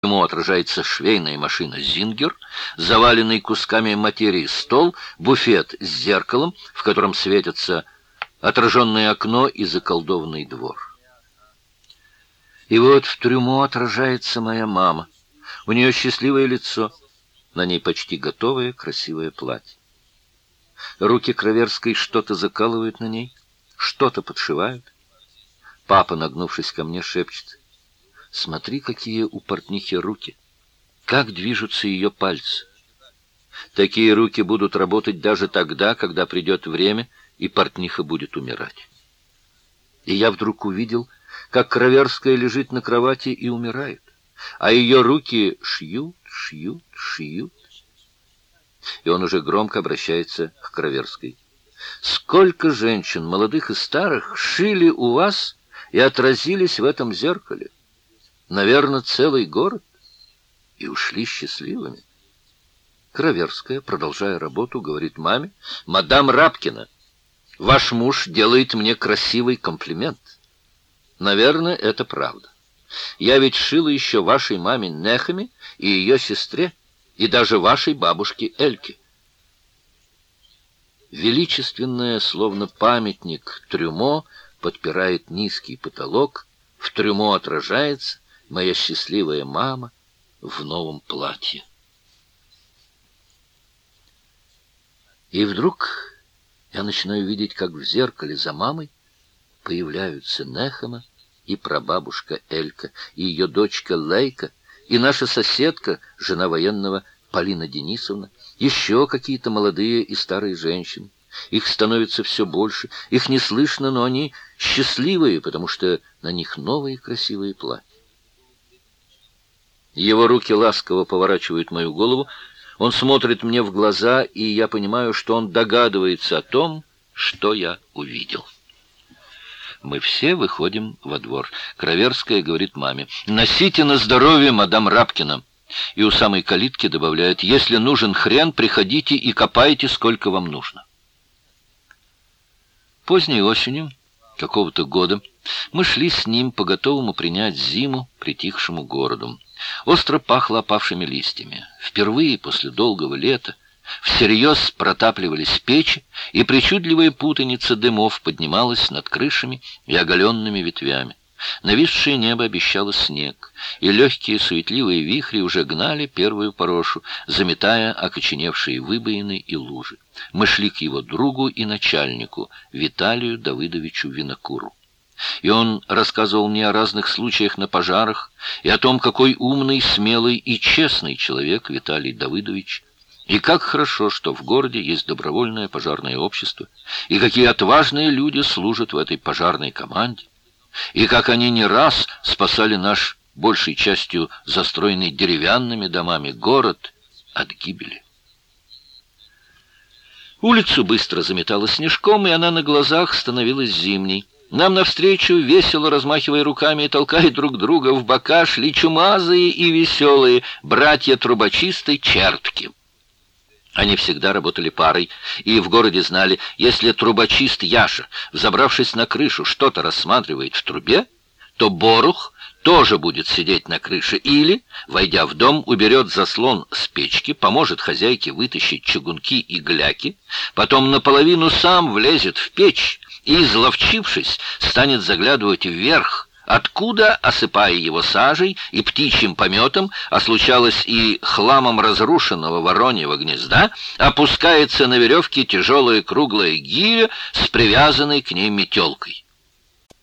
Ему отражается швейная машина «Зингер», заваленный кусками материи стол, буфет с зеркалом, в котором светится отраженное окно и заколдованный двор. И вот в трюмо отражается моя мама. У нее счастливое лицо, на ней почти готовое красивое платье. Руки Краверской что-то закалывают на ней, что-то подшивают. Папа, нагнувшись ко мне, шепчет: «Смотри, какие у портнихи руки, как движутся ее пальцы. Такие руки будут работать даже тогда, когда придет время, и портниха будет умирать». И я вдруг увидел, как Краверская лежит на кровати и умирает, а ее руки шьют, шьют, шьют. И он уже громко обращается к Краверской: «Сколько женщин, молодых и старых, шили у вас и отразились в этом зеркале? Наверное, целый город, и ушли счастливыми». Краверская, продолжая работу, говорит маме: «Мадам Рабкина, ваш муж делает мне красивый комплимент. Наверное, это правда. Я ведь шила еще вашей маме Нехами и ее сестре, и даже вашей бабушке Эльке». Величественное, словно памятник, трюмо подпирает низкий потолок, в трюмо отражается моя счастливая мама в новом платье. И вдруг я начинаю видеть, как в зеркале за мамой появляются Нехема и прабабушка Элька, и ее дочка Лейка, и наша соседка, жена военного Полина Денисовна, еще какие-то молодые и старые женщины. Их становится все больше, их не слышно, но они счастливые, потому что на них новые красивые платья. Его руки ласково поворачивают мою голову, он смотрит мне в глаза, и я понимаю, что он догадывается о том, что я увидел. Мы все выходим во двор. Краверская говорит маме: «Носите на здоровье, мадам Рабкина». И у самой калитки добавляет: «Если нужен хрен, приходите и копайте, сколько вам нужно». Поздней осенью какого-то года мы шли с ним по готовому принять зиму притихшему городу. Остро пахло опавшими листьями. Впервые после долгого лета всерьез протапливались печи, и причудливая путаница дымов поднималась над крышами и оголенными ветвями. Нависшее небо обещало снег, и легкие суетливые вихри уже гнали первую порошу, заметая окоченевшие выбоины и лужи. Мы шли к его другу и начальнику, Виталию Давыдовичу Винокуру. И он рассказывал мне о разных случаях на пожарах, и о том, какой умный, смелый и честный человек Виталий Давыдович, и как хорошо, что в городе есть добровольное пожарное общество, и какие отважные люди служат в этой пожарной команде, и как они не раз спасали наш, большей частью застроенный деревянными домами, город от гибели. Улицу быстро заметало снежком, и она на глазах становилась зимней. Нам навстречу, весело размахивая руками и толкая друг друга в бока, шли чумазые и веселые братья-трубочисты Чертки. Они всегда работали парой, и в городе знали, если трубочист Яша, взобравшись на крышу, что-то рассматривает в трубе, то Борух тоже будет сидеть на крыше или, войдя в дом, уберет заслон с печки, поможет хозяйке вытащить чугунки и гляки, потом наполовину сам влезет в печь и, изловчившись, станет заглядывать вверх, откуда, осыпая его сажей и птичьим пометом, а случалось и хламом разрушенного вороньего гнезда, опускается на веревке тяжелая круглая гиря с привязанной к ней метелкой.